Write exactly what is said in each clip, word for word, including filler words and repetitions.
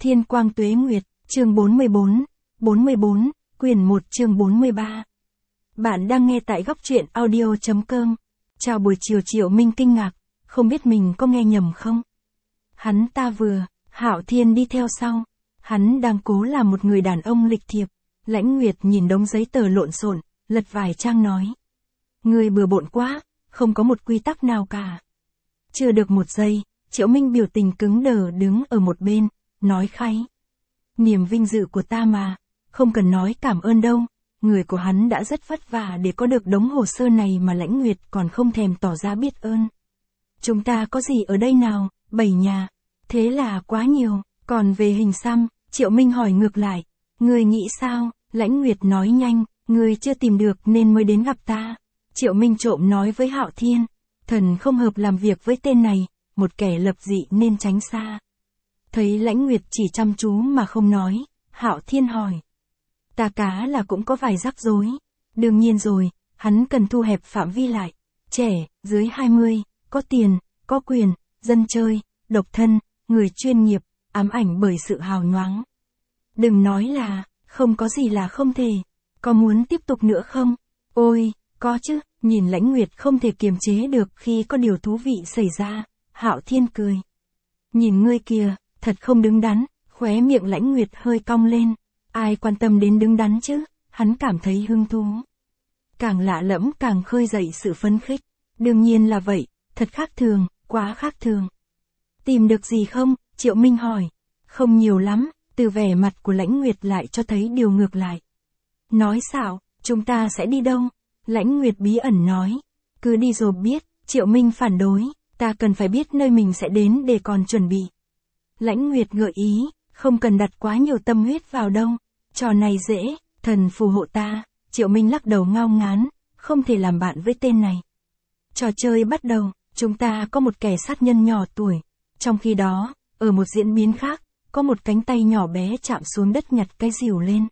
Thiên Quang Tuế Nguyệt, chương bốn mươi bốn, bốn mươi bốn, quyển một chương bốn mươi ba. Bạn đang nghe tại góc truyện audio chấm com. Chào buổi chiều. Triệu Minh kinh ngạc, không biết mình có nghe nhầm không? Hắn ta vừa, Hạo Thiên đi theo sau. Hắn đang cố làm một người đàn ông lịch thiệp. Lãnh Nguyệt nhìn đống giấy tờ lộn xộn, lật vài trang nói. Người bừa bộn quá, không có một quy tắc nào cả. Chưa được một giây, Triệu Minh biểu tình cứng đờ đứng ở một bên, nói khay. Niềm vinh dự của ta mà, không cần nói cảm ơn đâu, người của hắn đã rất vất vả để có được đống hồ sơ này mà Lãnh Nguyệt còn không thèm tỏ ra biết ơn. Chúng ta có gì ở đây nào, bảy nhà, thế là quá nhiều, còn về hình xăm, Triệu Minh hỏi ngược lại, người nghĩ sao? Lãnh Nguyệt nói nhanh, người chưa tìm được nên mới đến gặp ta. Triệu Minh trộm nói với Hạo Thiên, thần không hợp làm việc với tên này, một kẻ lập dị nên tránh xa. Thấy Lãnh Nguyệt chỉ chăm chú mà không nói, Hạo Thiên hỏi. Ta cá là cũng có vài rắc rối. Đương nhiên rồi, hắn cần thu hẹp phạm vi lại. Trẻ, dưới hai mươi, có tiền, có quyền, dân chơi, độc thân, người chuyên nghiệp, ám ảnh bởi sự hào nhoáng. Đừng nói là, không có gì là không thể. Có muốn tiếp tục nữa không? Ôi, có chứ. Nhìn Lãnh Nguyệt không thể kiềm chế được khi có điều thú vị xảy ra, Hạo Thiên cười. Nhìn ngươi kìa, thật không đứng đắn, khóe miệng Lãnh Nguyệt hơi cong lên. Ai quan tâm đến đứng đắn chứ, hắn cảm thấy hứng thú. Càng lạ lẫm càng khơi dậy sự phấn khích. Đương nhiên là vậy, thật khác thường, quá khác thường. Tìm được gì không? Triệu Minh hỏi. Không nhiều lắm, từ vẻ mặt của Lãnh Nguyệt lại cho thấy điều ngược lại. Nói xạo, chúng ta sẽ đi đâu? Lãnh Nguyệt bí ẩn nói. Cứ đi rồi biết, Triệu Minh phản đối, ta cần phải biết nơi mình sẽ đến để còn chuẩn bị. Lãnh Nguyệt gợi ý, không cần đặt quá nhiều tâm huyết vào đâu, trò này dễ, thần phù hộ ta. Triệu Minh lắc đầu ngao ngán, không thể làm bạn với tên này. Trò chơi bắt đầu, chúng ta có một kẻ sát nhân nhỏ tuổi. Trong khi đó, ở một diễn biến khác, có một cánh tay nhỏ bé chạm xuống đất nhặt cái rìu lên.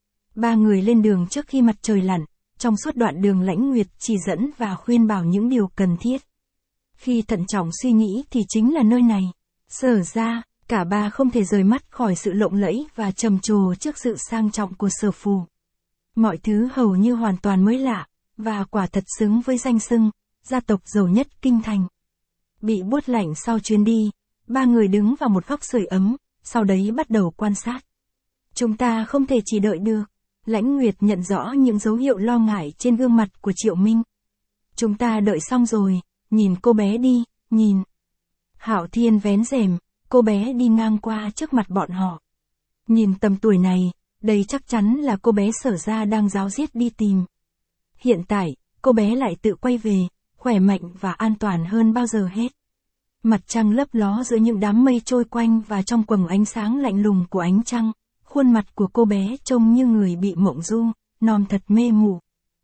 Ba người lên đường trước khi mặt trời lặn. Trong suốt đoạn đường Lãnh Nguyệt chỉ dẫn và khuyên bảo những điều cần thiết. Khi thận trọng suy nghĩ thì chính là nơi này. Sở ra, cả ba không thể rời mắt khỏi sự lộng lẫy và trầm trồ trước sự sang trọng của Sở Phù. Mọi thứ hầu như hoàn toàn mới lạ, và quả thật xứng với danh xưng, gia tộc giàu nhất kinh thành. Bị buốt lạnh sau chuyến đi, ba người đứng vào một góc sưởi ấm, sau đấy bắt đầu quan sát. Chúng ta không thể chỉ đợi được. Lãnh Nguyệt nhận rõ những dấu hiệu lo ngại trên gương mặt của Triệu Minh. Chúng ta đợi xong rồi, nhìn cô bé đi, nhìn. Hạo Thiên vén rèm, cô bé đi ngang qua trước mặt bọn họ. Nhìn tầm tuổi này, đây chắc chắn là cô bé Sở ra đang ráo riết đi tìm. Hiện tại, cô bé lại tự quay về, khỏe mạnh và an toàn hơn bao giờ hết. Mặt trăng lấp ló giữa những đám mây trôi quanh và trong quầng ánh sáng lạnh lùng của ánh trăng. Khuôn mặt của cô bé trông như người bị mộng du, non thật mê mù.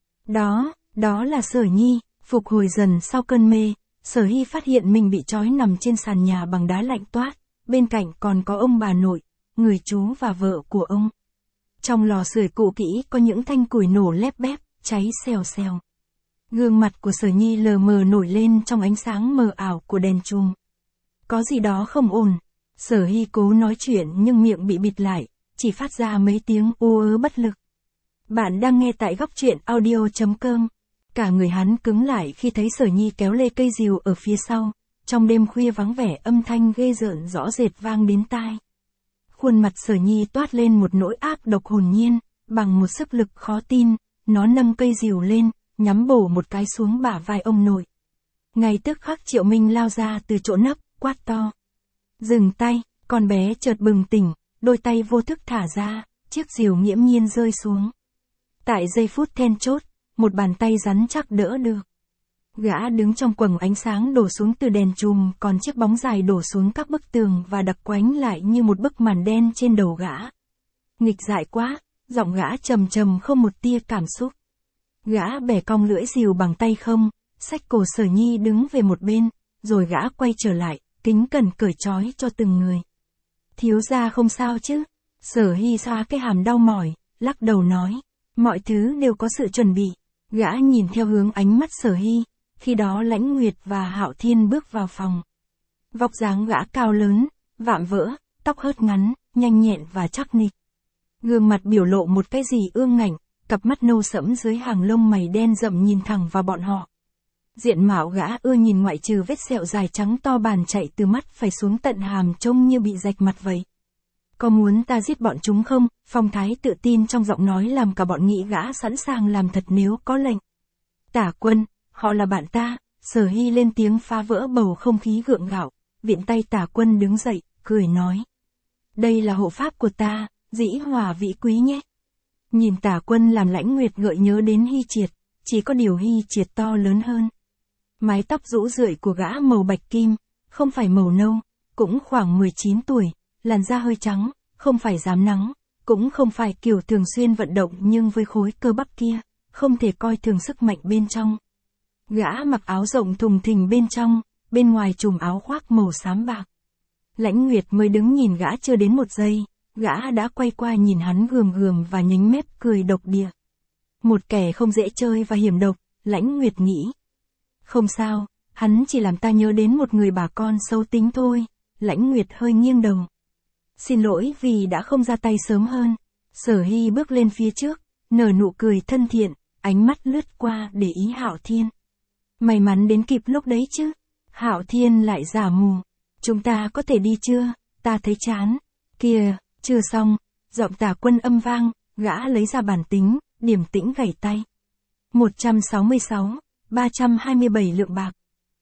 Đó, đó là Sở Nhi, phục hồi dần sau cơn mê, Sở Hy phát hiện mình bị trói nằm trên sàn nhà bằng đá lạnh toát, bên cạnh còn có ông bà nội, người chú và vợ của ông. Trong lò sưởi cũ kỹ có những thanh củi nổ lép bép, cháy xèo xèo. Gương mặt của Sở Nhi lờ mờ nổi lên trong ánh sáng mờ ảo của đèn chùm. Có gì đó không ổn. Sở Hy cố nói chuyện nhưng miệng bị bịt lại. Chỉ phát ra mấy tiếng ú ớ bất lực. Bạn đang nghe tại góc truyện audio chấm com. Cả người hắn cứng lại khi thấy Sở Nhi kéo lê cây rìu ở phía sau. Trong đêm khuya vắng vẻ âm thanh ghê rợn rõ rệt vang đến tai. Khuôn mặt Sở Nhi toát lên một nỗi ác độc hồn nhiên, bằng một sức lực khó tin, nó nâng cây rìu lên, nhắm bổ một cái xuống bả vai ông nội. Ngay tức khắc Triệu Minh lao ra từ chỗ nấp, quát to. Dừng tay, con bé chợt bừng tỉnh. Đôi tay vô thức thả ra, chiếc rìu nghiễm nhiên rơi xuống. Tại giây phút then chốt, một bàn tay rắn chắc đỡ được. Gã đứng trong quầng ánh sáng đổ xuống từ đèn chùm, còn chiếc bóng dài đổ xuống các bức tường và đặc quánh lại như một bức màn đen trên đầu gã. Nghịch dại quá, giọng gã trầm trầm không một tia cảm xúc. Gã bẻ cong lưỡi rìu bằng tay không, xách cổ Sở Nhi đứng về một bên, rồi gã quay trở lại, kính cẩn cởi trói cho từng người. Thiếu gia không sao chứ? Sở Hy xoa cái hàm đau mỏi, lắc đầu nói. Mọi thứ đều có sự chuẩn bị. Gã nhìn theo hướng ánh mắt Sở Hy. Khi đó Lãnh Nguyệt và Hạo Thiên bước vào phòng. Vóc dáng gã cao lớn, vạm vỡ, tóc hớt ngắn, nhanh nhẹn và chắc nịch. Gương mặt biểu lộ một cái gì ương ngạnh, cặp mắt nâu sẫm dưới hàng lông mày đen rậm nhìn thẳng vào bọn họ. Diện mạo gã ưa nhìn ngoại trừ vết sẹo dài trắng to bàn chạy từ mắt phải xuống tận hàm trông như bị rạch mặt vậy. Có muốn ta giết bọn chúng không? Phong thái tự tin trong giọng nói làm cả bọn nghĩ gã sẵn sàng làm thật nếu có lệnh. Tả Quân, họ là bạn ta. Sở Hy lên tiếng phá vỡ bầu không khí gượng gạo, viện tay Tả Quân đứng dậy, cười nói. Đây là hộ pháp của ta, dĩ hòa vi quý nhé. Nhìn Tả Quân làm Lãnh Nguyệt gợi nhớ đến Hy Triệt, chỉ có điều Hy Triệt to lớn hơn. Mái tóc rũ rượi của gã màu bạch kim, không phải màu nâu, cũng khoảng mười chín tuổi, làn da hơi trắng, không phải rám nắng, cũng không phải kiểu thường xuyên vận động nhưng với khối cơ bắp kia, không thể coi thường sức mạnh bên trong. Gã mặc áo rộng thùng thình bên trong, bên ngoài trùm áo khoác màu xám bạc. Lãnh Nguyệt mới đứng nhìn gã chưa đến một giây, gã đã quay qua nhìn hắn gườm gườm và nhếch mép cười độc địa. Một kẻ không dễ chơi và hiểm độc, Lãnh Nguyệt nghĩ. Không sao, hắn chỉ làm ta nhớ đến một người bà con xấu tính thôi. Lãnh Nguyệt hơi nghiêng đầu. Xin lỗi vì đã không ra tay sớm hơn. Sở Hy bước lên phía trước, nở nụ cười thân thiện, ánh mắt lướt qua để ý Hạo Thiên. May mắn đến kịp lúc đấy chứ. Hạo Thiên lại giả mù. Chúng ta có thể đi chưa? Ta thấy chán. Kìa, chưa xong. Giọng Tả Quân âm vang, gã lấy ra bản tính, điềm tĩnh gảy tay. một trăm sáu mươi sáu, ba trăm hai mươi bảy lượng bạc.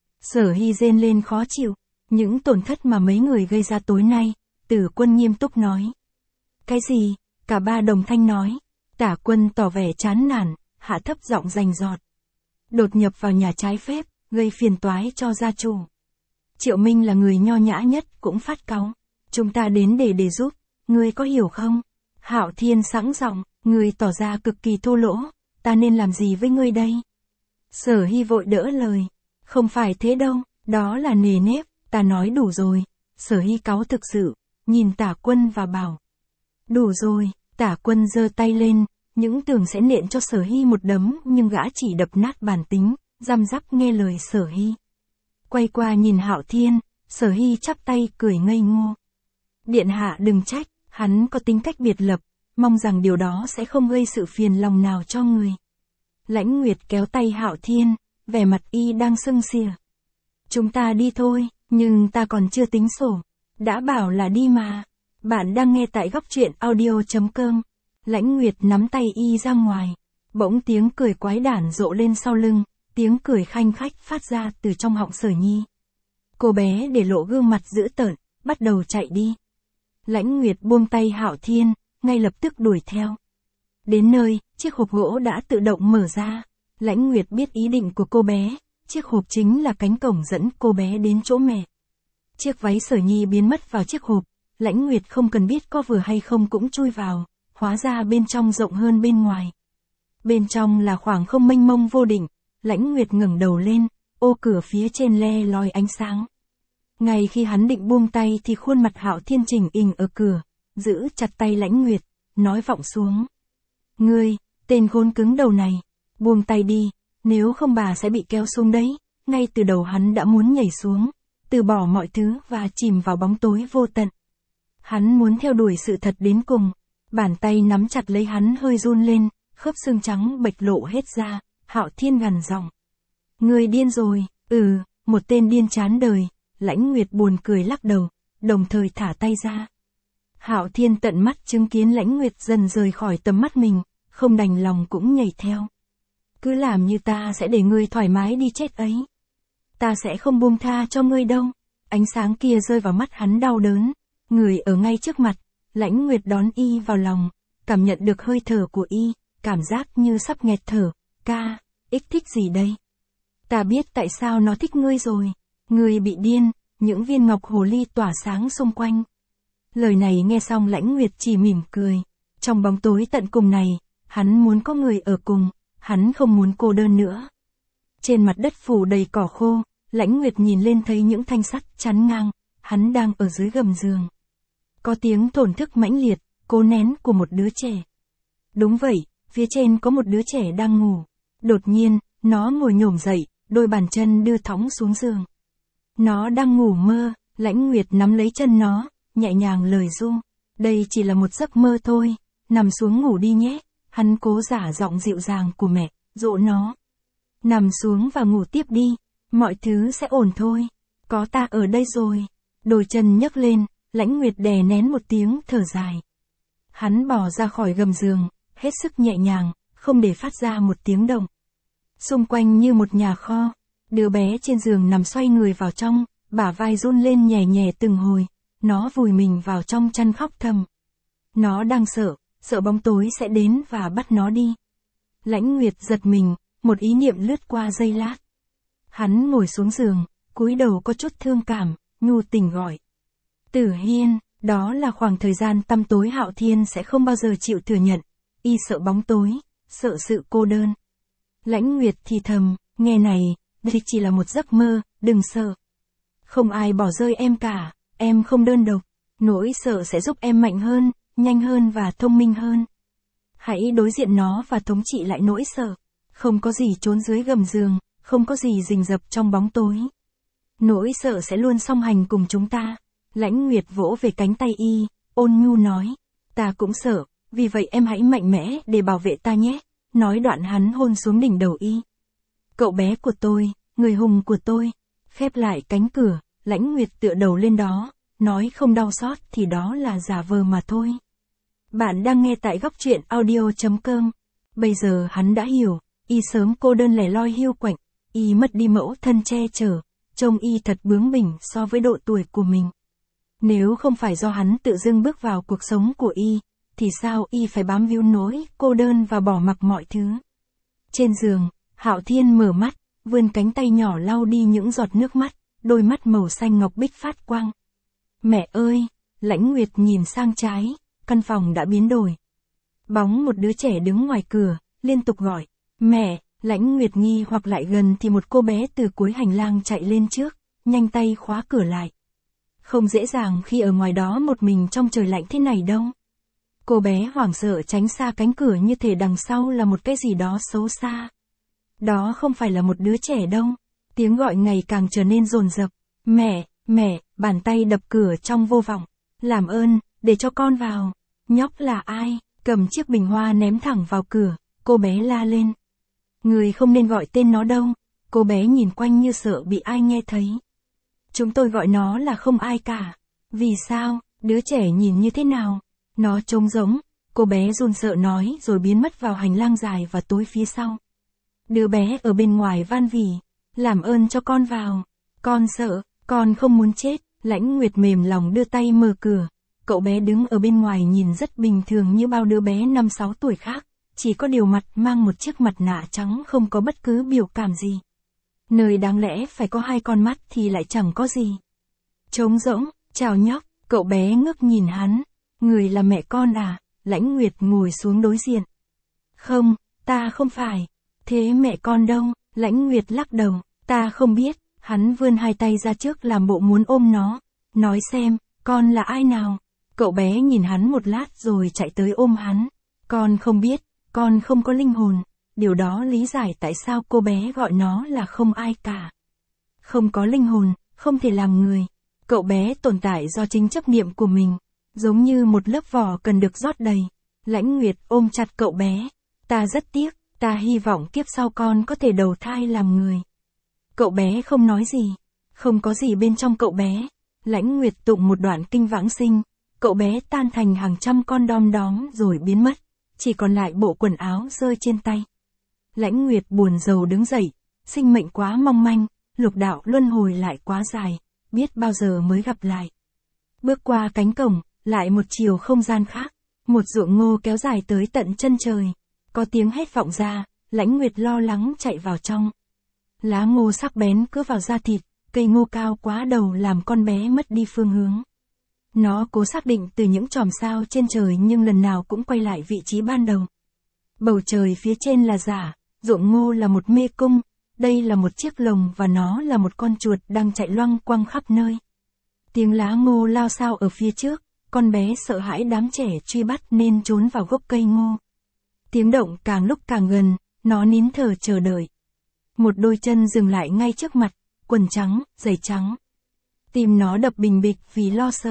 Sở Hy rên lên khó chịu. Những tổn thất mà mấy người gây ra tối nay, Tử Quân nghiêm túc nói. Cái gì? Cả ba đồng thanh nói. Tả Quân tỏ vẻ chán nản, hạ thấp giọng rành rọt. Đột nhập vào nhà trái phép, gây phiền toái cho gia chủ. Triệu Minh là người nho nhã nhất, cũng phát cáu. Chúng ta đến để để giúp, ngươi có hiểu không? Hạo Thiên sẵn giọng, ngươi tỏ ra cực kỳ thô lỗ, ta nên làm gì với ngươi đây? Sở Hy vội đỡ lời. Không phải thế đâu, đó là nề nếp, ta nói đủ rồi. Sở Hy cáu thực sự, nhìn Tả Quân và bảo. Đủ rồi, Tả Quân giơ tay lên, những tưởng sẽ nện cho Sở Hy một đấm nhưng gã chỉ đập nát bản tính, răm rắp nghe lời Sở Hy. Quay qua nhìn Hạo Thiên, Sở Hy chắp tay cười ngây ngô. Điện hạ đừng trách, hắn có tính cách biệt lập, mong rằng điều đó sẽ không gây sự phiền lòng nào cho người. Lãnh Nguyệt kéo tay Hạo Thiên, vẻ mặt y đang sưng xìa. Chúng ta đi thôi, nhưng ta còn chưa tính sổ. Đã bảo là đi mà. Bạn đang nghe tại góc truyện audio chấm com. Lãnh Nguyệt nắm tay y ra ngoài. Bỗng tiếng cười quái đản rộ lên sau lưng, tiếng cười khanh khách phát ra từ trong họng Sở Nhi. Cô bé để lộ gương mặt dữ tợn, bắt đầu chạy đi. Lãnh Nguyệt buông tay Hạo Thiên, ngay lập tức đuổi theo. Đến nơi, chiếc hộp gỗ đã tự động mở ra. Lãnh Nguyệt biết ý định của cô bé, chiếc hộp chính là cánh cổng dẫn cô bé đến chỗ mẹ. Chiếc váy Sở Nhi biến mất vào chiếc hộp, Lãnh Nguyệt không cần biết có vừa hay không cũng chui vào, hóa ra bên trong rộng hơn bên ngoài. Bên trong là khoảng không mênh mông vô định, Lãnh Nguyệt ngẩng đầu lên, ô cửa phía trên le lói ánh sáng. Ngay khi hắn định buông tay thì khuôn mặt Hạo Thiên chỉnh ình ở cửa, giữ chặt tay Lãnh Nguyệt, nói vọng xuống. Ngươi, tên khốn cứng đầu này, buông tay đi, nếu không bà sẽ bị kéo xuống đấy. Ngay từ đầu hắn đã muốn nhảy xuống, từ bỏ mọi thứ và chìm vào bóng tối vô tận. Hắn muốn theo đuổi sự thật đến cùng. Bàn tay nắm chặt lấy hắn hơi run lên, khớp xương trắng bệch lộ hết ra. Hạo Thiên gằn giọng. Ngươi điên rồi. Ừ, một tên điên chán đời. Lãnh Nguyệt buồn cười lắc đầu, đồng thời thả tay ra. Hạo Thiên tận mắt chứng kiến Lãnh Nguyệt dần rời khỏi tầm mắt mình, không đành lòng cũng nhảy theo. Cứ làm như ta sẽ để ngươi thoải mái đi chết ấy. Ta sẽ không buông tha cho ngươi đâu. Ánh sáng kia rơi vào mắt hắn đau đớn. Người ở ngay trước mặt, Lãnh Nguyệt đón y vào lòng, cảm nhận được hơi thở của y, cảm giác như sắp nghẹt thở. Ca, ích thích gì đây? Ta biết tại sao nó thích ngươi rồi. Ngươi bị điên, những viên ngọc hồ ly tỏa sáng xung quanh. Lời này nghe xong Lãnh Nguyệt chỉ mỉm cười. Trong bóng tối tận cùng này, hắn muốn có người ở cùng, hắn không muốn cô đơn nữa. Trên mặt đất phủ đầy cỏ khô, Lãnh Nguyệt nhìn lên thấy những thanh sắt chắn ngang, hắn đang ở dưới gầm giường. Có tiếng thổn thức mãnh liệt, cố nén của một đứa trẻ. Đúng vậy, phía trên có một đứa trẻ đang ngủ. Đột nhiên, nó ngồi nhổm dậy, đôi bàn chân đưa thõng xuống giường. Nó đang ngủ mơ, Lãnh Nguyệt nắm lấy chân nó, nhẹ nhàng lời ru. Đây chỉ là một giấc mơ thôi, nằm xuống ngủ đi nhé. Hắn cố giả giọng dịu dàng của mẹ, dỗ nó. Nằm xuống và ngủ tiếp đi, mọi thứ sẽ ổn thôi. Có ta ở đây rồi. Đôi chân nhấc lên, Lãnh Nguyệt đè nén một tiếng thở dài. Hắn bò ra khỏi gầm giường, hết sức nhẹ nhàng, không để phát ra một tiếng động. Xung quanh như một nhà kho, đứa bé trên giường nằm xoay người vào trong, bả vai run lên nhẹ nhẹ từng hồi, nó vùi mình vào trong chăn khóc thầm. Nó đang sợ, sợ bóng tối sẽ đến và bắt nó đi. Lãnh Nguyệt giật mình, một ý niệm lướt qua giây lát. Hắn ngồi xuống giường, cúi đầu có chút thương cảm, nhu tình gọi. Tử Hiên, đó là khoảng thời gian tăm tối Hạo Thiên sẽ không bao giờ chịu thừa nhận. Y sợ bóng tối, sợ sự cô đơn. Lãnh Nguyệt thì thầm, nghe này, đây chỉ là một giấc mơ, đừng sợ. Không ai bỏ rơi em cả, em không đơn độc. Nỗi sợ sẽ giúp em mạnh hơn, nhanh hơn và thông minh hơn. Hãy đối diện nó và thống trị lại nỗi sợ. Không có gì trốn dưới gầm giường, không có gì rình rập trong bóng tối. Nỗi sợ sẽ luôn song hành cùng chúng ta. Lãnh Nguyệt vỗ về cánh tay y, ôn nhu nói. Ta cũng sợ, vì vậy em hãy mạnh mẽ để bảo vệ ta nhé. Nói đoạn hắn hôn xuống đỉnh đầu y. Cậu bé của tôi, người hùng của tôi. Khép lại cánh cửa, Lãnh Nguyệt tựa đầu lên đó. Nói không đau xót thì đó là giả vờ mà thôi. Bạn đang nghe tại góc truyện audio chấm com. Bây giờ hắn đã hiểu, y sớm cô đơn lẻ loi hiu quạnh, y mất đi mẫu thân che chở, trông y thật bướng bỉnh so với độ tuổi của mình. Nếu không phải do hắn tự dưng bước vào cuộc sống của y, thì sao y phải bám víu nỗi cô đơn và bỏ mặc mọi thứ. Trên giường, Hạo Thiên mở mắt, vươn cánh tay nhỏ lau đi những giọt nước mắt, đôi mắt màu xanh ngọc bích phát quang. Mẹ ơi! Lãnh Nguyệt nhìn sang trái, căn phòng đã biến đổi. Bóng một đứa trẻ đứng ngoài cửa, liên tục gọi. Mẹ! Lãnh Nguyệt nghi hoặc lại gần thì một cô bé từ cuối hành lang chạy lên trước, nhanh tay khóa cửa lại. Không dễ dàng khi ở ngoài đó một mình trong trời lạnh thế này đâu. Cô bé hoảng sợ tránh xa cánh cửa như thể đằng sau là một cái gì đó xấu xa. Đó không phải là một đứa trẻ đâu. Tiếng gọi ngày càng trở nên dồn dập. Mẹ! Mẹ! Bàn tay đập cửa trong vô vọng. Làm ơn, để cho con vào. Nhóc là ai? Cầm chiếc bình hoa ném thẳng vào cửa, cô bé la lên. Người không nên gọi tên nó đâu. Cô bé nhìn quanh như sợ bị ai nghe thấy. Chúng tôi gọi nó là không ai cả. Vì sao? Đứa trẻ nhìn như thế nào? Nó trông giống. Cô bé run sợ nói rồi biến mất vào hành lang dài và tối phía sau. Đứa bé ở bên ngoài van vỉ. Làm ơn cho con vào. Con sợ, con không muốn chết. Lãnh Nguyệt mềm lòng đưa tay mở cửa. Cậu bé đứng ở bên ngoài nhìn rất bình thường như bao đứa bé năm sáu tuổi khác. Chỉ có điều mặt mang một chiếc mặt nạ trắng không có bất cứ biểu cảm gì. Nơi đáng lẽ phải có hai con mắt thì lại chẳng có gì. Trống rỗng, chào nhóc, cậu bé ngước nhìn hắn. Người là mẹ con à? Lãnh Nguyệt ngồi xuống đối diện. Không, ta không phải. Thế mẹ con đâu? Lãnh Nguyệt lắc đầu, ta không biết. Hắn vươn hai tay ra trước làm bộ muốn ôm nó. Nói xem, con là ai nào? Cậu bé nhìn hắn một lát rồi chạy tới ôm hắn. Con không biết, con không có linh hồn. Điều đó lý giải tại sao cô bé gọi nó là không ai cả. Không có linh hồn, không thể làm người. Cậu bé tồn tại do chính chấp niệm của mình. Giống như một lớp vỏ cần được rót đầy. Lãnh Nguyệt ôm chặt cậu bé. Ta rất tiếc, ta hy vọng kiếp sau con có thể đầu thai làm người. Cậu bé không nói gì. Không có gì bên trong cậu bé. Lãnh Nguyệt tụng một đoạn kinh vãng sinh. Cậu bé tan thành hàng trăm con đom đóm rồi biến mất. Chỉ còn lại bộ quần áo rơi trên tay. Lãnh Nguyệt buồn rầu đứng dậy. Sinh mệnh quá mong manh. Lục đạo luân hồi lại quá dài. Biết bao giờ mới gặp lại. Bước qua cánh cổng. Lại một chiều không gian khác. Một ruộng ngô kéo dài tới tận chân trời. Có tiếng hét vọng ra. Lãnh Nguyệt lo lắng chạy vào trong. Lá ngô sắc bén cứ vào da thịt. Cây ngô cao quá đầu làm con bé mất đi phương hướng. Nó cố xác định từ những chòm sao trên trời nhưng lần nào cũng quay lại vị trí ban đầu. Bầu trời phía trên là giả, ruộng ngô là một mê cung, đây là một chiếc lồng và nó là một con chuột đang chạy loăng quăng khắp nơi. Tiếng lá ngô lao xao ở phía trước, con bé sợ hãi đám trẻ truy bắt nên trốn vào gốc cây ngô. Tiếng động càng lúc càng gần, nó nín thở chờ đợi. Một đôi chân dừng lại ngay trước mặt, quần trắng, giày trắng. Tim nó đập bình bịch vì lo sợ.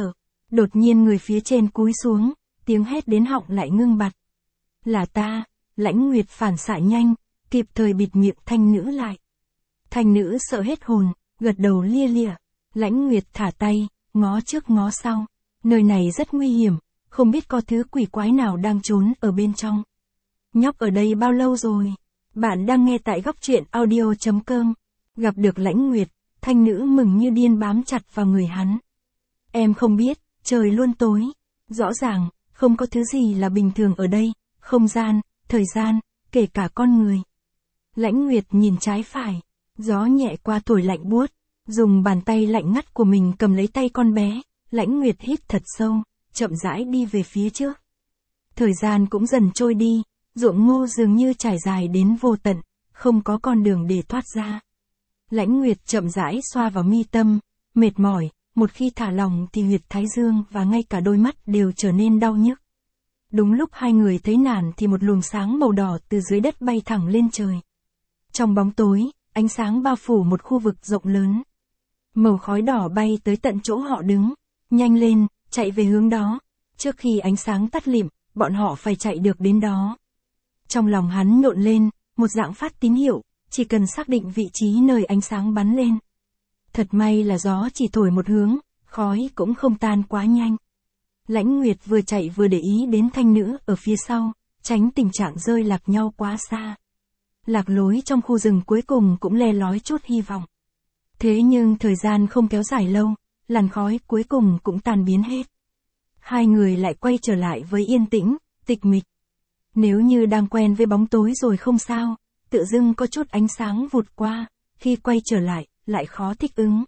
Đột nhiên người phía trên cúi xuống, tiếng hét đến họng lại ngưng bặt. Là ta, Lãnh Nguyệt phản xạ nhanh, kịp thời bịt miệng thanh nữ lại. Thanh nữ sợ hết hồn, gật đầu lia lịa. Lãnh Nguyệt thả tay, ngó trước ngó sau. Nơi này rất nguy hiểm, không biết có thứ quỷ quái nào đang trốn ở bên trong. Nhóc ở đây bao lâu rồi? Bạn đang nghe tại góc truyện audio chấm com. Gặp được Lãnh Nguyệt, thanh nữ mừng như điên bám chặt vào người hắn. Em không biết, trời luôn tối. Rõ ràng, không có thứ gì là bình thường ở đây, không gian, thời gian, kể cả con người. Lãnh Nguyệt nhìn trái phải, gió nhẹ qua thổi lạnh buốt, dùng bàn tay lạnh ngắt của mình cầm lấy tay con bé, Lãnh Nguyệt hít thật sâu, chậm rãi đi về phía trước. Thời gian cũng dần trôi đi, ruộng ngô dường như trải dài đến vô tận, không có con đường để thoát ra. Lãnh Nguyệt chậm rãi xoa vào mi tâm, mệt mỏi, một khi thả lòng thì huyệt thái dương và ngay cả đôi mắt đều trở nên đau nhức. Đúng lúc hai người thấy nản thì một luồng sáng màu đỏ từ dưới đất bay thẳng lên trời. Trong bóng tối, ánh sáng bao phủ một khu vực rộng lớn. Màu khói đỏ bay tới tận chỗ họ đứng. Nhanh lên, chạy về hướng đó. Trước khi ánh sáng tắt lịm, bọn họ phải chạy được đến đó. Trong lòng hắn nhộn lên, một dạng phát tín hiệu, chỉ cần xác định vị trí nơi ánh sáng bắn lên. Thật may là gió chỉ thổi một hướng, khói cũng không tan quá nhanh. Lãnh Nguyệt vừa chạy vừa để ý đến thanh nữ ở phía sau, tránh tình trạng rơi lạc nhau quá xa. Lạc lối trong khu rừng cuối cùng cũng le lói chút hy vọng. Thế nhưng thời gian không kéo dài lâu, làn khói cuối cùng cũng tan biến hết. Hai người lại quay trở lại với yên tĩnh, tịch mịch. Nếu như đang quen với bóng tối rồi không sao, tự dưng có chút ánh sáng vụt qua, khi quay trở lại, lại khó thích ứng.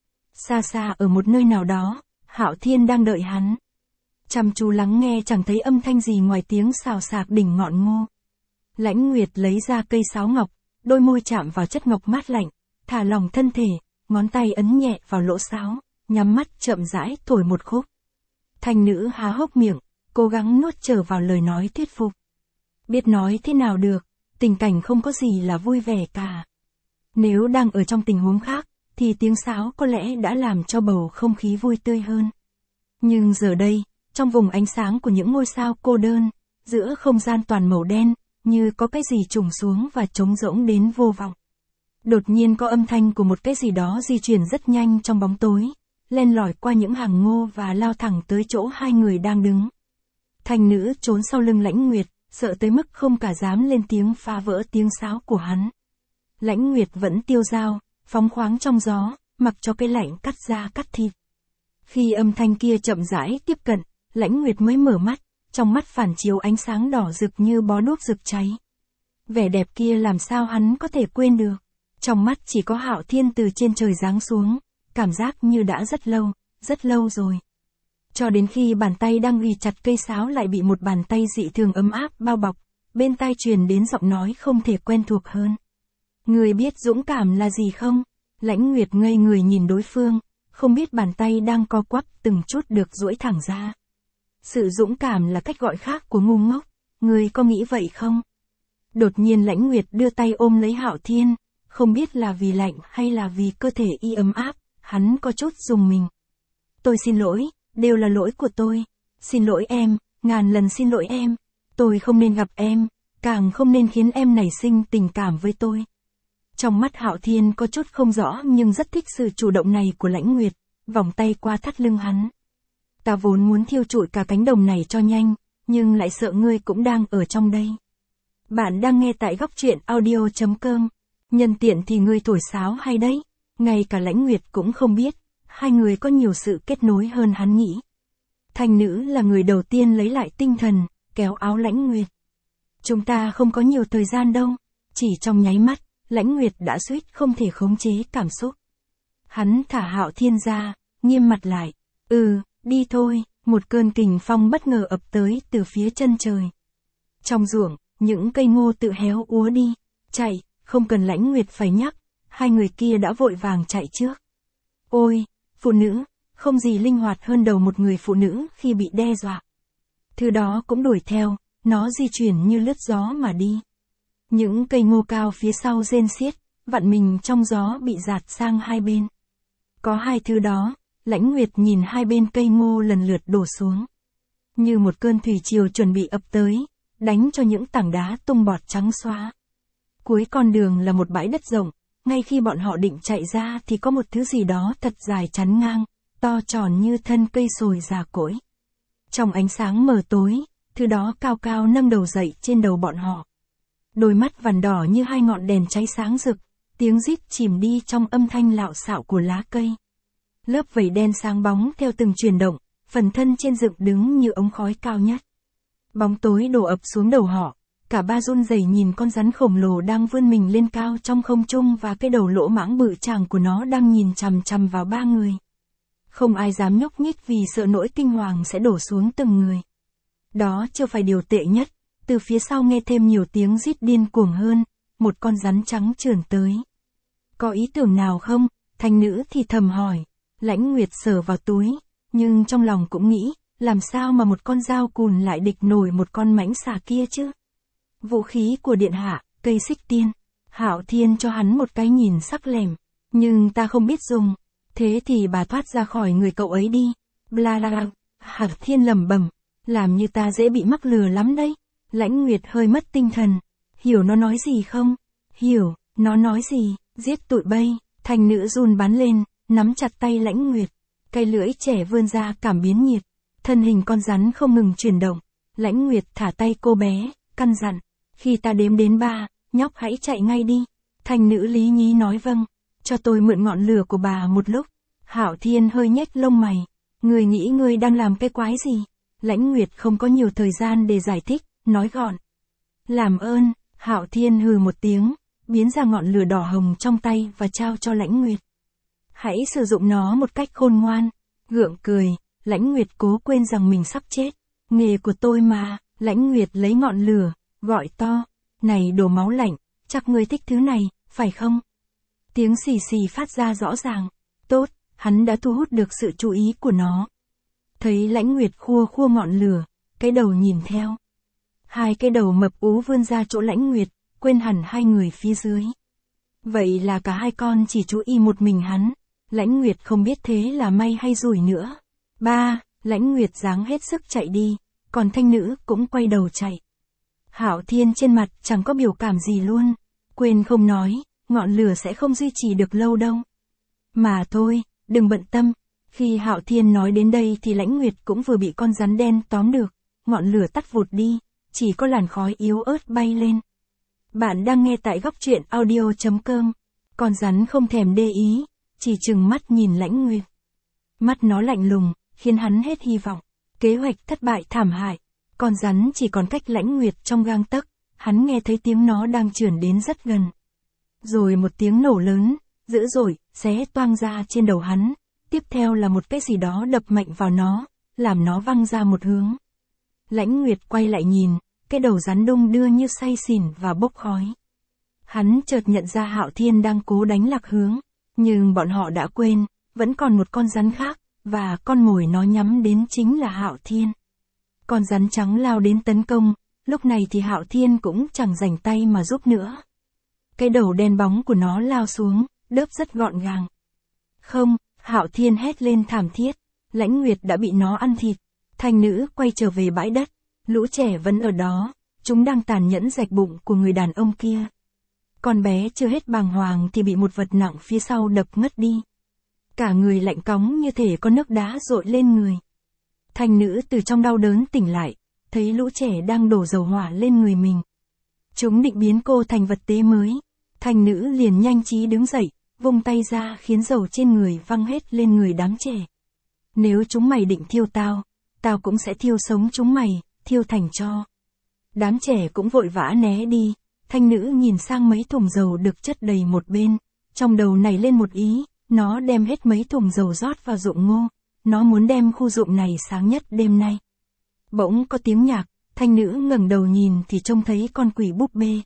Xa xa ở một nơi nào đó, Hạo Thiên đang đợi hắn. Chăm chú lắng nghe chẳng thấy âm thanh gì ngoài tiếng xào xạc đỉnh ngọn ngô. Lãnh Nguyệt lấy ra cây sáo ngọc, đôi môi chạm vào chất ngọc mát lạnh, thả lỏng thân thể, ngón tay ấn nhẹ vào lỗ sáo, nhắm mắt chậm rãi thổi một khúc. Thanh nữ há hốc miệng, cố gắng nuốt trở vào lời nói thuyết phục. Biết nói thế nào được, tình cảnh không có gì là vui vẻ cả. Nếu đang ở trong tình huống khác, thì tiếng sáo có lẽ đã làm cho bầu không khí vui tươi hơn. Nhưng giờ đây, trong vùng ánh sáng của những ngôi sao cô đơn, giữa không gian toàn màu đen, như có cái gì trùng xuống và trống rỗng đến vô vọng. Đột nhiên có âm thanh của một cái gì đó di chuyển rất nhanh trong bóng tối, len lỏi qua những hàng ngô và lao thẳng tới chỗ hai người đang đứng. Thanh nữ trốn sau lưng Lãnh Nguyệt, sợ tới mức không cả dám lên tiếng phá vỡ tiếng sáo của hắn. Lãnh Nguyệt vẫn tiêu dao, phóng khoáng trong gió, mặc cho cái lạnh cắt da cắt thịt. Khi âm thanh kia chậm rãi tiếp cận, Lãnh Nguyệt mới mở mắt, trong mắt phản chiếu ánh sáng đỏ rực như bó đuốc rực cháy. Vẻ đẹp kia làm sao hắn có thể quên được. Trong mắt chỉ có Hạo Thiên từ trên trời giáng xuống, cảm giác như đã rất lâu, rất lâu rồi. Cho đến khi bàn tay đang ghi chặt cây sáo lại bị một bàn tay dị thường ấm áp bao bọc, bên tai truyền đến giọng nói không thể quen thuộc hơn. Người biết dũng cảm là gì không? Lãnh Nguyệt ngây người nhìn đối phương, không biết bàn tay đang co quắp từng chút được duỗi thẳng ra. Sự dũng cảm là cách gọi khác của ngu ngốc, người có nghĩ vậy không? Đột nhiên Lãnh Nguyệt đưa tay ôm lấy Hạo Thiên, không biết là vì lạnh hay là vì cơ thể y ấm áp, hắn có chút rùng mình. Tôi xin lỗi, đều là lỗi của tôi. Xin lỗi em, ngàn lần xin lỗi em. Tôi không nên gặp em, càng không nên khiến em nảy sinh tình cảm với tôi. Trong mắt Hạo Thiên có chút không rõ nhưng rất thích sự chủ động này của Lãnh Nguyệt, vòng tay qua thắt lưng hắn. Ta vốn muốn thiêu trụi cả cánh đồng này cho nhanh, nhưng lại sợ ngươi cũng đang ở trong đây. Bạn đang nghe tại góc truyện audio chấm com. Nhân tiện thì ngươi thổi sáo hay đấy, ngay cả Lãnh Nguyệt cũng không biết, hai người có nhiều sự kết nối hơn hắn nghĩ. Thanh nữ là người đầu tiên lấy lại tinh thần, kéo áo Lãnh Nguyệt. Chúng ta không có nhiều thời gian đâu, chỉ trong nháy mắt, Lãnh Nguyệt đã suýt không thể khống chế cảm xúc. Hắn thả Hạo Thiên ra, nghiêm mặt lại, ừ, đi thôi, một cơn kình phong bất ngờ ập tới từ phía chân trời. Trong ruộng, những cây ngô tự héo úa đi, chạy, không cần Lãnh Nguyệt phải nhắc, hai người kia đã vội vàng chạy trước. Ôi, phụ nữ, không gì linh hoạt hơn đầu một người phụ nữ khi bị đe dọa. Thứ đó cũng đuổi theo, nó di chuyển như lướt gió mà đi. Những cây ngô cao phía sau rên xiết, vặn mình trong gió bị dạt sang hai bên. Có hai thứ đó, Lãnh Nguyệt nhìn hai bên cây ngô lần lượt đổ xuống. Như một cơn thủy triều chuẩn bị ập tới, đánh cho những tảng đá tung bọt trắng xóa. Cuối con đường là một bãi đất rộng, ngay khi bọn họ định chạy ra thì có một thứ gì đó thật dài chắn ngang, to tròn như thân cây sồi già cỗi. Trong ánh sáng mờ tối, thứ đó cao cao nâng đầu dậy trên đầu bọn họ. Đôi mắt vằn đỏ như hai ngọn đèn cháy sáng rực, tiếng rít chìm đi trong âm thanh lạo xạo của lá cây. Lớp vảy đen sáng bóng theo từng chuyển động, phần thân trên dựng đứng như ống khói cao nhất. Bóng tối đổ ập xuống đầu họ, cả ba run rẩy nhìn con rắn khổng lồ đang vươn mình lên cao trong không trung và cái đầu lỗ mãng bự chàng của nó đang nhìn chằm chằm vào ba người. Không ai dám nhúc nhích vì sợ nỗi kinh hoàng sẽ đổ xuống từng người. Đó chưa phải điều tệ nhất, từ phía sau nghe thêm nhiều tiếng rít điên cuồng hơn, một con rắn trắng trườn tới. Có ý tưởng nào không? Thanh nữ thì thầm hỏi. Lãnh Nguyệt sờ vào túi, nhưng trong lòng cũng nghĩ, làm sao mà một con dao cùn lại địch nổi một con mãnh xà kia chứ? Vũ khí của điện hạ, cây xích tiên. Hạo Thiên cho hắn một cái nhìn sắc lẻm, nhưng ta không biết dùng. Thế thì bà thoát ra khỏi người cậu ấy đi. Bla bla bla. Hạo Thiên lẩm bẩm, làm như ta dễ bị mắc lừa lắm đấy. Lãnh Nguyệt hơi mất tinh thần. Hiểu nó nói gì không? Hiểu, nó nói gì? Giết tụi bay. Thanh nữ run bắn lên, nắm chặt tay Lãnh Nguyệt. Cây lưỡi trẻ vươn ra cảm biến nhiệt. Thân hình con rắn không ngừng chuyển động. Lãnh Nguyệt thả tay cô bé, căn dặn. Khi ta đếm đến ba, nhóc hãy chạy ngay đi. Thanh nữ lý nhí nói vâng. Cho tôi mượn ngọn lửa của bà một lúc. Hạo Thiên hơi nhếch lông mày. Người nghĩ ngươi đang làm cái quái gì? Lãnh Nguyệt không có nhiều thời gian để giải thích, nói gọn. Làm ơn, Hạo Thiên hừ một tiếng, biến ra ngọn lửa đỏ hồng trong tay và trao cho Lãnh Nguyệt. Hãy sử dụng nó một cách khôn ngoan. Gượng cười, Lãnh Nguyệt cố quên rằng mình sắp chết. Nghề của tôi mà. Lãnh Nguyệt lấy ngọn lửa, gọi to. Này đồ máu lạnh, chắc ngươi thích thứ này, phải không? Tiếng xì xì phát ra rõ ràng. Tốt, hắn đã thu hút được sự chú ý của nó. Thấy Lãnh Nguyệt khua khua ngọn lửa, cái đầu nhìn theo. Hai cái đầu mập ú vươn ra chỗ Lãnh Nguyệt, quên hẳn hai người phía dưới. Vậy là cả hai con chỉ chú ý một mình hắn. Lãnh Nguyệt không biết thế là may hay rủi nữa. Ba, Lãnh Nguyệt giáng hết sức chạy đi, còn thanh nữ cũng quay đầu chạy. Hạo Thiên trên mặt chẳng có biểu cảm gì luôn. Quên không nói, ngọn lửa sẽ không duy trì được lâu đâu. Mà thôi, đừng bận tâm. Khi Hạo Thiên nói đến đây thì Lãnh Nguyệt cũng vừa bị con rắn đen tóm được. Ngọn lửa tắt vụt đi, chỉ có làn khói yếu ớt bay lên. Bạn đang nghe tại góc truyện audio chấm com. Con rắn không thèm để ý, chỉ trừng mắt nhìn Lãnh Nguyệt. Mắt nó lạnh lùng, khiến hắn hết hy vọng. Kế hoạch thất bại thảm hại. Con rắn chỉ còn cách Lãnh Nguyệt trong gang tấc, hắn nghe thấy tiếng nó đang trườn đến rất gần. Rồi một tiếng nổ lớn, dữ dội, xé toang ra trên đầu hắn. Tiếp theo là một cái gì đó đập mạnh vào nó, làm nó văng ra một hướng. Lãnh Nguyệt quay lại nhìn, cái đầu rắn đung đưa như say xỉn và bốc khói. Hắn chợt nhận ra Hạo Thiên đang cố đánh lạc hướng, nhưng bọn họ đã quên, vẫn còn một con rắn khác, và con mồi nó nhắm đến chính là Hạo Thiên. Con rắn trắng lao đến tấn công, lúc này thì Hạo Thiên cũng chẳng rảnh tay mà giúp nữa. Cái đầu đen bóng của nó lao xuống, đớp rất gọn gàng. Không, Hạo Thiên hét lên thảm thiết, Lãnh Nguyệt đã bị nó ăn thịt. Thanh nữ quay trở về bãi đất, lũ trẻ vẫn ở đó, chúng đang tàn nhẫn rạch bụng của người đàn ông kia. Con bé chưa hết bàng hoàng thì bị một vật nặng phía sau đập ngất đi. Cả người lạnh cóng như thể có nước đá dội lên người. Thanh nữ từ trong đau đớn tỉnh lại, thấy lũ trẻ đang đổ dầu hỏa lên người mình. Chúng định biến cô thành vật tế mới. Thanh nữ liền nhanh trí đứng dậy, vung tay ra khiến dầu trên người văng hết lên người đám trẻ. Nếu chúng mày định thiêu tao, tao cũng sẽ thiêu sống chúng mày, thiêu thành tro. Đám trẻ cũng vội vã né đi. Thanh nữ nhìn sang mấy thùng dầu được chất đầy một bên, trong đầu nảy lên một ý, nó đem hết mấy thùng dầu rót vào ruộng ngô, nó muốn đem khu ruộng này sáng nhất đêm nay. Bỗng có tiếng nhạc, thanh nữ ngẩng đầu nhìn thì trông thấy con quỷ búp bê.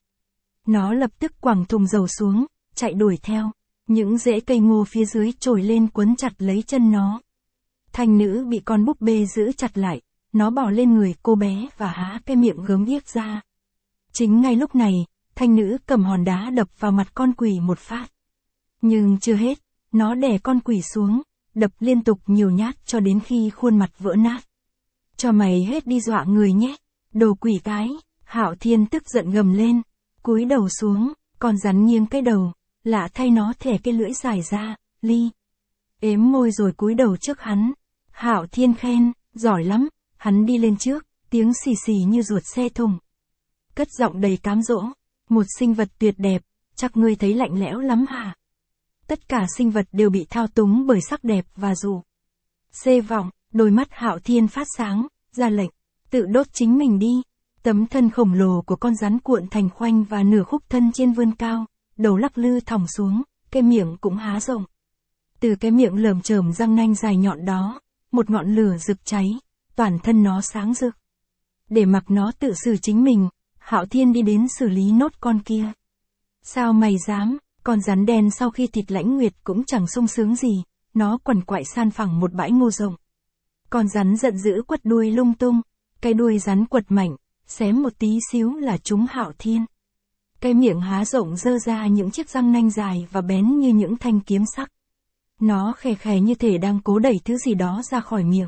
Nó lập tức quẳng thùng dầu xuống, chạy đuổi theo, những rễ cây ngô phía dưới trồi lên quấn chặt lấy chân nó. Thanh nữ bị con búp bê giữ chặt lại, nó bò lên người cô bé và há cái miệng gớm ghiếc ra. Chính ngay lúc này, thanh nữ cầm hòn đá đập vào mặt con quỷ một phát. Nhưng chưa hết, nó đè con quỷ xuống, đập liên tục nhiều nhát cho đến khi khuôn mặt vỡ nát. Cho mày hết đi dọa người nhé, đồ quỷ cái, Hạo Thiên tức giận gầm lên, cúi đầu xuống, con rắn nghiêng cái đầu, lạ thay nó thè cái lưỡi dài ra, li. Ếm môi rồi cúi đầu trước hắn. Hạo Thiên khen, giỏi lắm, hắn đi lên trước, tiếng xì xì như ruột xe thùng. Cất giọng đầy cám dỗ, một sinh vật tuyệt đẹp, chắc ngươi thấy lạnh lẽo lắm hả? Tất cả sinh vật đều bị thao túng bởi sắc đẹp và dù. Xê vọng, đôi mắt Hạo Thiên phát sáng, ra lệnh, tự đốt chính mình đi. Tấm thân khổng lồ của con rắn cuộn thành khoanh và nửa khúc thân trên vươn cao, đầu lắc lư thòng xuống, cái miệng cũng há rộng. Từ cái miệng lởm chởm răng nanh dài nhọn đó, một ngọn lửa rực cháy, toàn thân nó sáng rực. Để mặc nó tự xử chính mình, Hạo Thiên đi đến xử lý nốt con kia. Sao mày dám, con rắn đen sau khi thịt Lãnh Nguyệt cũng chẳng sung sướng gì, nó quằn quại san phẳng một bãi ngô rộng. Con rắn giận dữ quật đuôi lung tung, cái đuôi rắn quật mạnh, xém một tí xíu là trúng Hạo Thiên. Cái miệng há rộng giơ ra những chiếc răng nanh dài và bén như những thanh kiếm sắc. Nó khè khè như thể đang cố đẩy thứ gì đó ra khỏi miệng.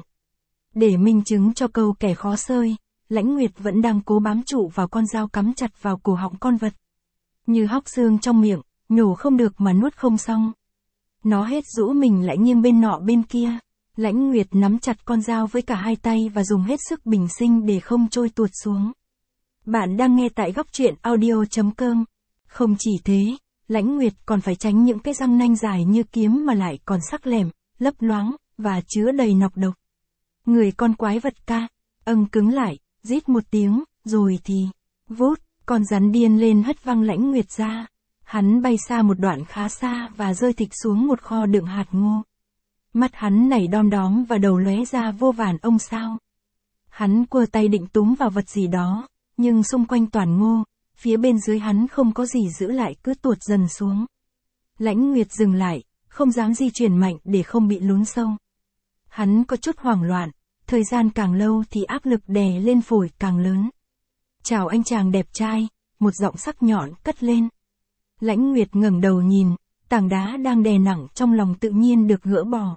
Để minh chứng cho câu kẻ khó sơi, Lãnh Nguyệt vẫn đang cố bám trụ vào con dao cắm chặt vào cổ họng con vật. Như hóc xương trong miệng, nhổ không được mà nuốt không xong. Nó hết rũ mình lại nghiêng bên nọ bên kia. Lãnh Nguyệt nắm chặt con dao với cả hai tay và dùng hết sức bình sinh để không trôi tuột xuống. Bạn đang nghe tại góc truyện audio chấm com. Không chỉ thế, Lãnh Nguyệt còn phải tránh những cái răng nanh dài như kiếm mà lại còn sắc lẻm, lấp loáng, và chứa đầy nọc độc. Người con quái vật ca, âng cứng lại, rít một tiếng, rồi thì, vút, con rắn điên lên hất văng Lãnh Nguyệt ra. Hắn bay xa một đoạn khá xa và rơi thịch xuống một kho đựng hạt ngô. Mắt hắn nảy đom đóm và đầu lóe ra vô vàn ông sao. Hắn quơ tay định túm vào vật gì đó, nhưng xung quanh toàn ngô, phía bên dưới hắn không có gì giữ lại cứ tuột dần xuống. Lãnh Nguyệt dừng lại, không dám di chuyển mạnh để không bị lún sâu. Hắn có chút hoảng loạn, thời gian càng lâu thì áp lực đè lên phổi càng lớn. Chào anh chàng đẹp trai, một giọng sắc nhọn cất lên. Lãnh Nguyệt ngẩng đầu nhìn, tảng đá đang đè nặng trong lòng tự nhiên được gỡ bỏ.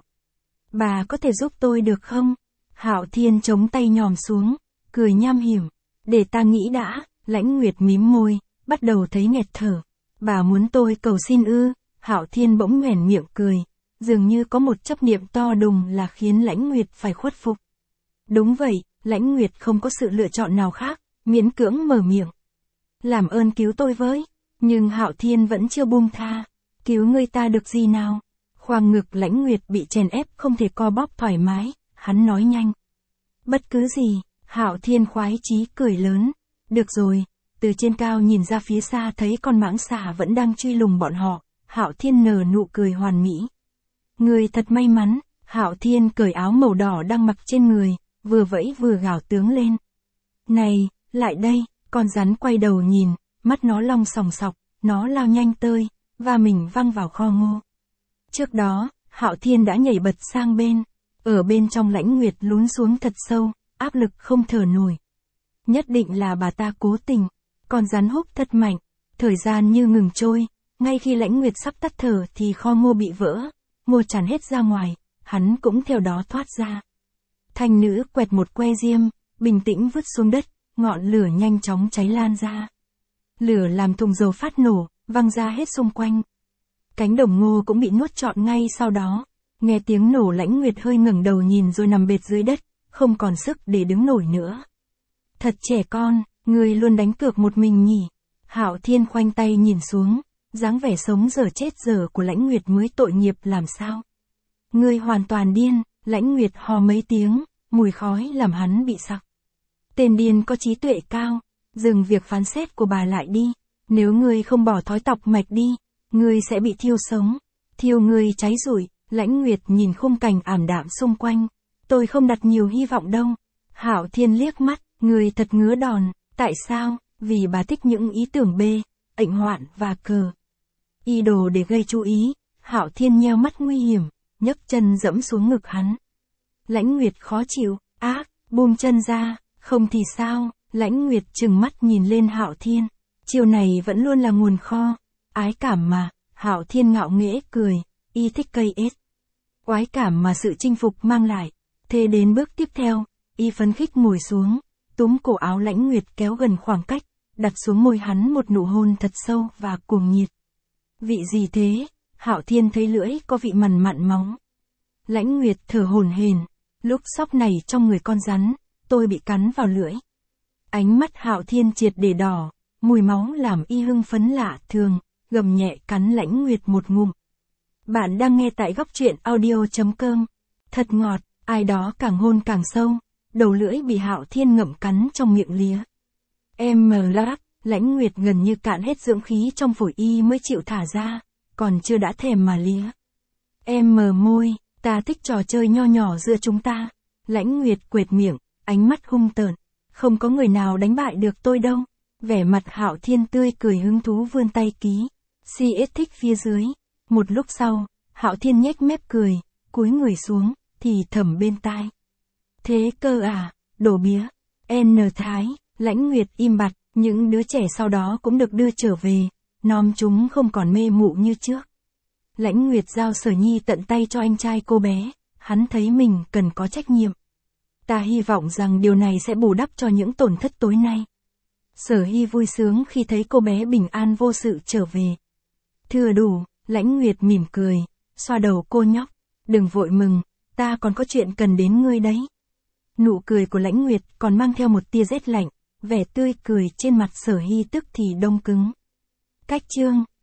Bà có thể giúp tôi được không? Hạo Thiên chống tay nhòm xuống, cười nham hiểm. Để ta nghĩ đã, Lãnh Nguyệt mím môi, bắt đầu thấy nghẹt thở. Bà muốn tôi cầu xin ư? Hạo Thiên bỗng nhoẻn miệng cười, dường như có một chấp niệm to đùng là khiến Lãnh Nguyệt phải khuất phục. Đúng vậy, Lãnh Nguyệt không có sự lựa chọn nào khác, miễn cưỡng mở miệng. Làm ơn cứu tôi với. Nhưng Hạo Thiên vẫn chưa buông tha. Cứu người ta được gì nào? Khoang ngực Lãnh Nguyệt bị chèn ép không thể co bóp thoải mái, hắn nói nhanh. Bất cứ gì, Hạo Thiên khoái chí cười lớn. Được rồi, từ trên cao nhìn ra phía xa thấy con mãng xà vẫn đang truy lùng bọn họ, Hạo Thiên nở nụ cười hoàn mỹ. Người thật may mắn, Hạo Thiên cởi áo màu đỏ đang mặc trên người, vừa vẫy vừa gào tướng lên. Này, lại đây, con rắn quay đầu nhìn, mắt nó long sòng sọc, nó lao nhanh tơi, và mình văng vào kho ngô. Trước đó, Hạo Thiên đã nhảy bật sang bên, ở bên trong Lãnh Nguyệt lún xuống thật sâu, áp lực không thở nổi. Nhất định là bà ta cố tình, con rắn húc thật mạnh, thời gian như ngừng trôi, ngay khi Lãnh Nguyệt sắp tắt thở thì kho ngô bị vỡ, ngô tràn hết ra ngoài, hắn cũng theo đó thoát ra. Thanh nữ quẹt một que diêm, bình tĩnh vứt xuống đất, ngọn lửa nhanh chóng cháy lan ra. Lửa làm thùng dầu phát nổ, văng ra hết xung quanh. Cánh đồng ngô cũng bị nuốt trọn ngay sau đó. Nghe tiếng nổ Lãnh Nguyệt hơi ngẩng đầu nhìn rồi nằm bệt dưới đất, không còn sức để đứng nổi nữa. Thật trẻ con, ngươi luôn đánh cược một mình nhỉ? Hạo Thiên khoanh tay nhìn xuống, dáng vẻ sống dở chết dở của Lãnh Nguyệt mới tội nghiệp làm sao. Ngươi hoàn toàn điên, Lãnh Nguyệt hò mấy tiếng, mùi khói làm hắn bị sặc. Tên điên có trí tuệ cao, dừng việc phán xét của bà lại đi, nếu ngươi không bỏ thói tọc mạch đi, ngươi sẽ bị thiêu sống, thiêu ngươi cháy rụi. Lãnh Nguyệt nhìn khung cảnh ảm đạm xung quanh, tôi không đặt nhiều hy vọng đâu. Hạo Thiên liếc mắt, ngươi thật ngứa đòn, tại sao? Vì bà thích những ý tưởng bê, ệnh hoạn và cờ. Y đồ để gây chú ý, Hạo Thiên nheo mắt nguy hiểm, nhấc chân dẫm xuống ngực hắn. Lãnh Nguyệt khó chịu, ác, buông chân ra, không thì sao? Lãnh Nguyệt trừng mắt nhìn lên Hạo Thiên, chiều này vẫn luôn là nguồn kho, ái cảm mà. Hạo Thiên ngạo nghễ cười, y thích cây ết. oái cảm mà sự chinh phục mang lại. Thế đến bước tiếp theo, y phấn khích ngồi xuống, túm cổ áo Lãnh Nguyệt kéo gần khoảng cách, đặt xuống môi hắn một nụ hôn thật sâu và cuồng nhiệt. Vị gì thế? Hạo Thiên thấy lưỡi có vị mằn mặn máu. Lãnh Nguyệt thở hổn hển, lúc sóc này trong người con rắn, tôi bị cắn vào lưỡi. Ánh mắt Hạo Thiên triệt để đỏ, mùi máu làm y hưng phấn lạ thường, gầm nhẹ cắn Lãnh Nguyệt một ngụm. Bạn đang nghe tại góc truyện audio chấm com. Thật ngọt, ai đó càng hôn càng sâu, đầu lưỡi bị Hạo Thiên ngậm cắn trong miệng lía. Em mờ lắc, Lãnh Nguyệt gần như cạn hết dưỡng khí trong phổi y mới chịu thả ra, còn chưa đã thèm mà lía. Em mờ môi, ta thích trò chơi nho nhỏ giữa chúng ta. Lãnh Nguyệt quệt miệng, ánh mắt hung tợn. Không có người nào đánh bại được tôi đâu. Vẻ mặt Hạo Thiên tươi cười hứng thú vươn tay ký. Si ít thích phía dưới. Một lúc sau, Hạo Thiên nhếch mép cười, cúi người xuống, thì thầm bên tai. Thế cơ à, đồ bía. N Thái, Lãnh Nguyệt im bặt, những đứa trẻ sau đó cũng được đưa trở về, nom chúng không còn mê mụ như trước. Lãnh Nguyệt giao Sở Nhi tận tay cho anh trai cô bé, hắn thấy mình cần có trách nhiệm. Ta hy vọng rằng điều này sẽ bù đắp cho những tổn thất tối nay. Sở Hy vui sướng khi thấy cô bé bình an vô sự trở về. Thừa đủ, Lãnh Nguyệt mỉm cười, xoa đầu cô nhóc. Đừng vội mừng, ta còn có chuyện cần đến ngươi đấy. Nụ cười của Lãnh Nguyệt còn mang theo một tia rét lạnh, vẻ tươi cười trên mặt Sở Hy tức thì đông cứng. Cách chương